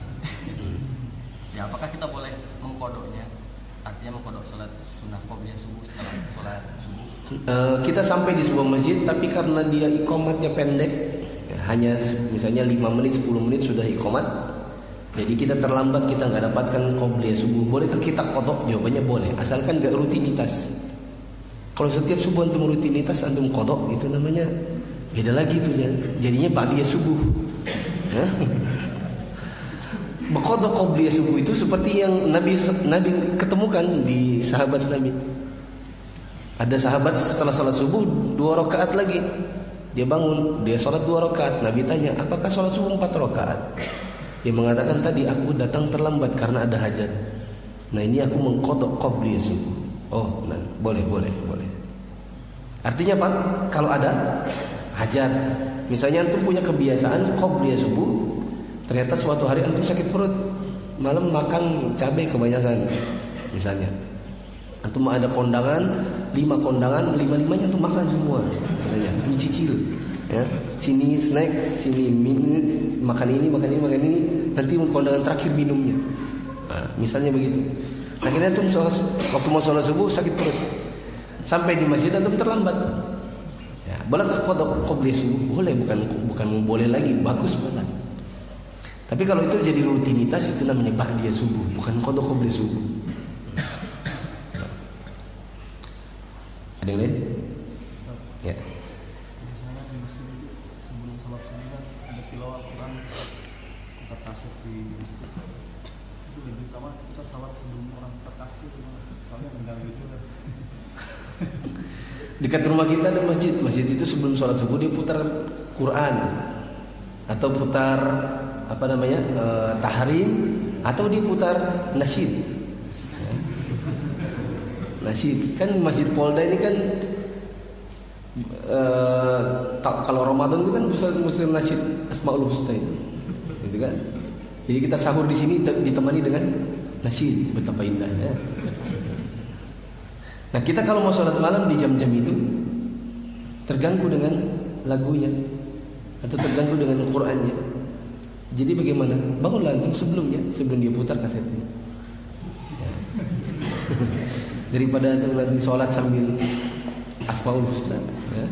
Ya, apakah kita boleh mengkodoknya? Artinya mengkodok sholat sunnah qobliyah subuh setelah sholat subuh. Uh, kita sampai di sebuah masjid tapi karena dia iqamatnya pendek, ya, hanya misalnya lima menit sepuluh menit sudah iqamat. Jadi kita terlambat, kita nggak dapatkan qobliyah subuh. Bolehkah kita kodok? Jawabannya boleh, asalkan nggak rutinitas. Kalau setiap subuh antum rutinitas antum kodok, itu namanya beda lagi itu jadinya ba'diyah subuh. Mengkodok qobliyah subuh itu seperti yang Nabi Nabi ketemukan di sahabat Nabi. Ada sahabat setelah salat subuh dua rakaat lagi, dia bangun, dia salat dua rakaat. Nabi tanya, apakah salat subuh empat rakaat? Dia mengatakan tadi aku datang terlambat karena ada hajat. Nah ini aku mengkodok qobliyah subuh. Oh, nah, boleh, boleh, boleh. Artinya apa? Kalau ada hajat, misalnya antum punya kebiasaan qobliyah subuh, ternyata suatu hari antum sakit perut, malam makan cabai kebanyakan, misalnya. Antum ada kondangan, lima kondangan, lima-limanya antum makan semua, misalnya. Antum cicil. Ya, sini snack, sini min, makan ini, makan ini, makan ini. Nanti kondangan terakhir minumnya. Nah, misalnya begitu. Akhirnya antum waktu mau sholat subuh sakit perut. Sampai di masjid antum terlambat. Ya, bolehkah kodok qobliyah subuh? Boleh, bukan bukan boleh lagi, bagus banget. Tapi kalau itu jadi rutinitas itu namanya ba'diyah subuh, bukan kodok qobliyah subuh. Ada yang lain? Ya. Ada tilawah Al-Quran kita tasik di masjid itu lebih utama kita salat sebelum orang terkasih soalnya mengganggu sudah. Dekat rumah kita ada masjid, masjid itu sebelum sholat subuh dia putar Quran atau putar apa namanya e, tahrim atau diputar nasyid. Nasyid kan masjid Polda ini kan e, tak, kalau Ramadan itu kan pusat muslim nasyid Asmaul Husna itu, gitu kan. Jadi kita sahur di sini ditemani dengan nasyid, betapa indahnya. Nah kita kalau mau sholat malam di jam-jam itu terganggu dengan lagunya atau terganggu dengan Qur'annya. Jadi bagaimana? Bangunlah antum sebelumnya, sebelum dia putar kasetnya. Ya. Daripada antum nanti sholat sambil Asmaul Husna. Ya.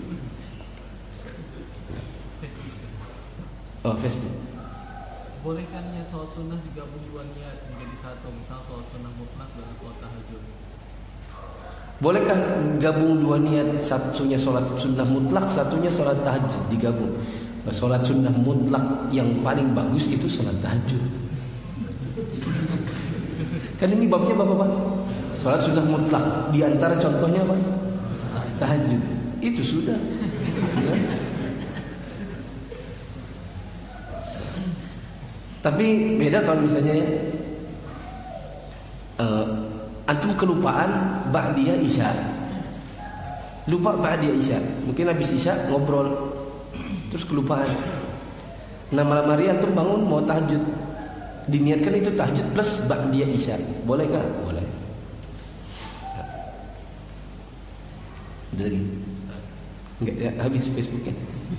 Oh, Facebook. Boleh kan niat sholat sunnah digabung dua niat menjadi satu, misal sholat sunnah mutlak dan sholat tahajud? Bolehkah gabung dua niat, satunya sholat sunnah mutlak, satunya sholat tahajud digabung? Sholat sunnah mutlak yang paling bagus itu sholat tahajud. Kan ini babnya bapak-bapak. Sholat sunnah mutlak, di antara contohnya apa? Tahajud. Itu sudah. Tapi beda kalau misalnya ya, uh, antum kelupaan ba'diyah isya. Lupa ba'diyah isya. Mungkin habis isya ngobrol terus kelupaan. Nah malam hari antum bangun mau tahajud. Diniatkan itu tahajud plus ba'diyah isya. Boleh kah? Boleh. Ada lagi? Enggak ya, habis Facebooknya.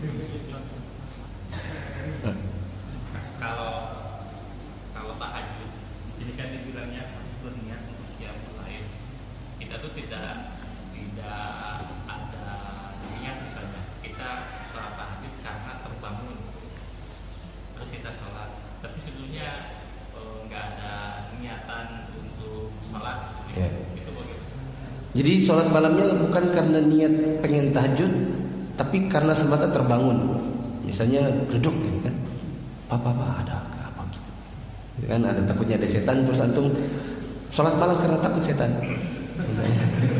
Kalau kalau tahajud di sini kan dibilangnya harus berniat untuk qiyamul lail. Kita itu tidak tidak ada niat, misalnya kita sholat tahajud karena terbangun terus kita sholat, tapi sebelumnya eh, nggak ada niatan untuk sholat, Ya. itu bagaimana? Jadi sholat malamnya bukan karena niat pengen tahajud, tapi karena semata terbangun. Misalnya duduk gitu kan, papa apa ada apa gitu, gitu kan, ada takutnya ada setan, terus antum sholat malam karena takut setan. Misalnya.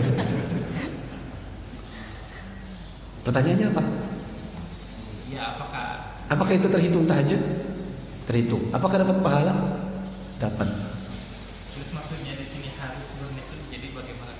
Pertanyaannya apa? Ya apakah Apakah itu terhitung tahajud? Terhitung. Apakah dapat pahala? Dapat. terus maksudnya di sini harus berniat, jadi bagaimana?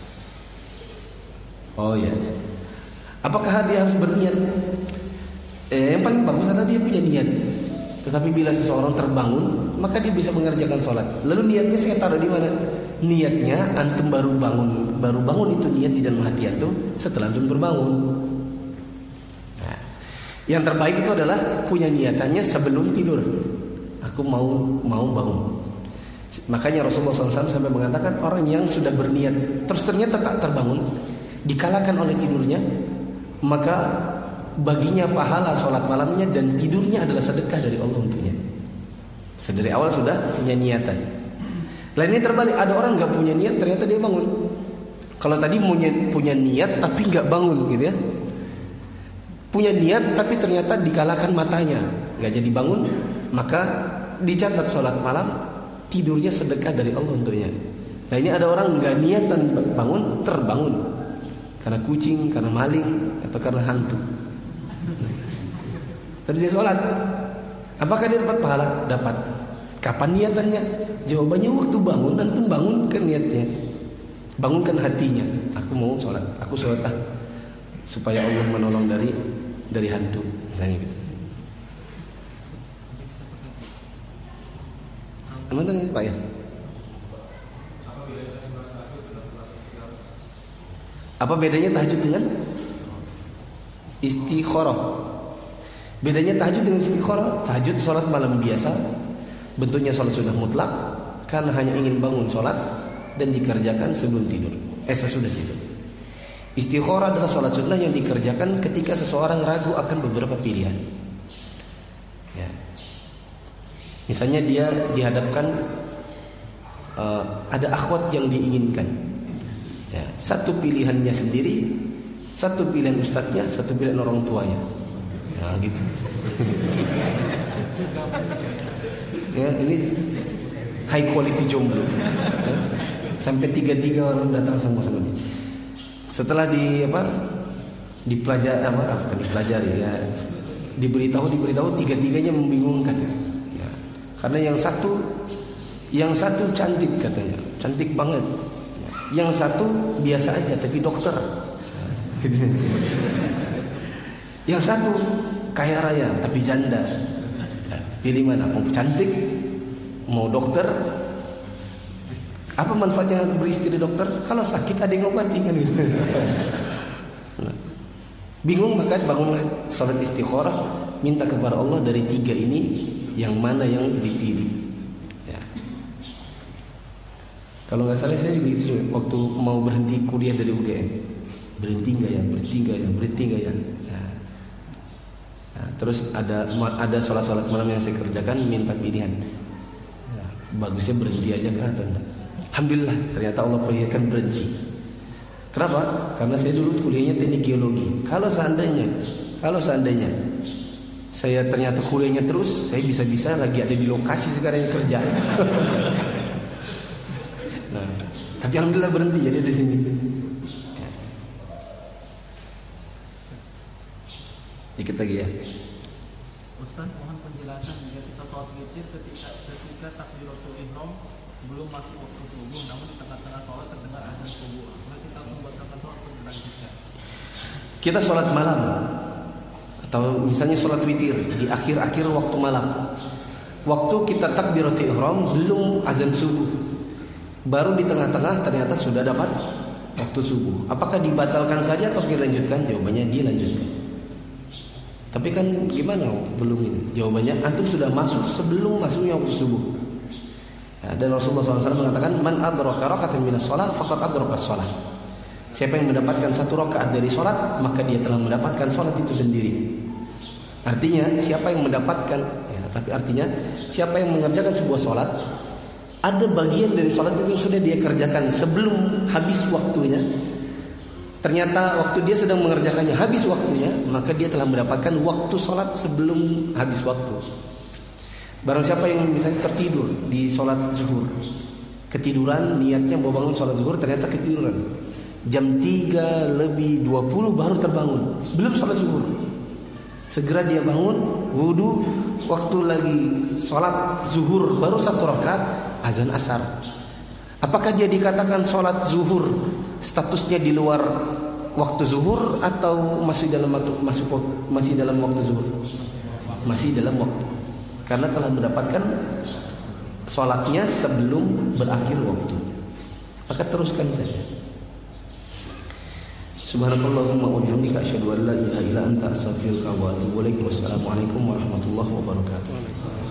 Oh ya. Apakah dia harus berniat? Eh, yang paling bagus adalah dia punya niat. Tetapi bila seseorang terbangun, maka dia bisa mengerjakan sholat. Lalu niatnya saya taruh di mana? Niatnya antum baru bangun, baru bangun itu niat di dalam hati antum setelah antum berbangun. Nah, yang terbaik itu adalah punya niatannya sebelum tidur. Aku mau mau bangun. Makanya Rasulullah shallallahu alaihi wasallam sampai mengatakan orang yang sudah berniat terus ternyata tak terbangun, dikalahkan oleh tidurnya, maka baginya pahala sholat malamnya dan tidurnya adalah sedekah dari Allah untuknya. Sedari awal sudah punya niatan. Lain ini terbalik, ada orang nggak punya niat ternyata dia bangun. Kalau tadi punya punya niat tapi nggak bangun gitu ya. Punya niat tapi ternyata dikalahkan matanya, nggak jadi bangun, maka dicatat sholat malam, tidurnya sedekah dari Allah untuknya. Nah ini ada orang nggak niatan bangun, terbangun karena kucing, karena maling, atau karena hantu. Terus dia sholat, apakah dia dapat pahala? Dapat. Kapan niatannya? Jawabannya waktu bangun, dan tuh bangunkan niatnya, bangunkan hatinya. Aku mau sholat, aku sholat ah, supaya Allah menolong dari dari hantu, misalnya gitu. Aman tadi Pak ya? Apa bedanya tahajud dengan istikharah? Bedanya tahajud dengan istikharah, tahajud sholat malam biasa, bentuknya sholat sunnah mutlak, karena hanya ingin bangun sholat dan dikerjakan sebelum tidur, eh sesudah tidur. Istikharah adalah sholat sunnah yang dikerjakan ketika seseorang ragu akan beberapa pilihan. Ya. Misalnya dia dihadapkan uh, ada akhwat yang diinginkan. Ya. Satu pilihannya sendiri, satu pilihan ustadznya, satu pilihan orang tuanya. Nah gitu. Ya, ini high quality jomblo. Ya. Sampai tiga-tiga orang datang sama-sama. Setelah di apa? Dipelajari apa? Bukan dipelajari ya. Diberitahu diberitahu tiga-tiganya membingungkan. Ya. Karena yang satu yang satu cantik katanya, cantik banget. Yang satu biasa aja tapi dokter. Yang satu kaya raya tapi janda. Pilih mana? Mau cantik, mau dokter? Apa manfaatnya beristri dokter? Kalau sakit ada yang ngobati kan gitu. Bingung maka bangunlah salat istikharah, minta kepada Allah dari tiga ini yang mana yang dipilih. Ya. Kalau nggak salah saya juga itu waktu mau berhenti kuliah dari U G M. Berhenti nggak ya? Berhenti nggak ya? Berhenti nggak ya? Nah, nah, terus ada ada sholat-sholat malam yang saya kerjakan minta pilihan. Nah, bagusnya berhenti aja kah atau enggak? Alhamdulillah ternyata Allah perlihatkan berhenti. Kenapa? Karena saya dulu kuliahnya teknik geologi. Kalau seandainya, kalau seandainya saya ternyata kuliahnya terus, saya bisa-bisa lagi ada di lokasi sekarang yang kerja. Nah, tapi alhamdulillah berhenti jadi di sini. Dikit lagi ya. Ustaz, mohon penjelasan jika kita sholat witir ketika ketika takbiratul ihram belum masuk waktu subuh, namun di tengah-tengah sholat terdengar azan subuh. Maka kita membatalkan sholat atau dilanjutkan? Kita sholat malam atau misalnya sholat witir di akhir-akhir waktu malam. Waktu kita takbiratul ihram belum azan subuh, baru di tengah-tengah ternyata sudah dapat waktu subuh. Apakah dibatalkan saja atau dilanjutkan? Jawabannya dilanjutkan. Tapi kan gimana belum ini? Jawabannya antum sudah masuk sebelum masuknya waktu subuh. Ya, dan Rasulullah shallallahu alaihi wasallam mengatakan, man adraka raka'atan minas shalah faqad adraka shalah. Siapa yang mendapatkan satu rakaat dari sholat, maka dia telah mendapatkan sholat itu sendiri. Artinya siapa yang mendapatkan, ya, tapi artinya siapa yang mengerjakan sebuah sholat, ada bagian dari sholat itu sudah dia kerjakan sebelum habis waktunya. Ternyata waktu dia sedang mengerjakannya habis waktunya, maka dia telah mendapatkan waktu sholat sebelum habis waktu. Barang siapa yang misalnya tertidur di sholat zuhur, ketiduran, niatnya mau bangun sholat zuhur, ternyata ketiduran. Jam tiga lebih dua puluh baru terbangun, belum sholat zuhur. Segera dia bangun, wudu, waktu lagi sholat zuhur baru satu rakaat, azan asar. Apakah dia dikatakan sholat zuhur statusnya di luar waktu zuhur atau masih dalam waktu masuk masih dalam waktu zuhur? Masih dalam waktu, karena telah mendapatkan sholatnya sebelum berakhir waktu. Maka teruskan saja. Subhanakallahumma wa bihamdika asyhadu an la ilaha illa anta astaghfiruka wa atubu ilaik. Wassalamualaikum warahmatullahi wabarakatuh.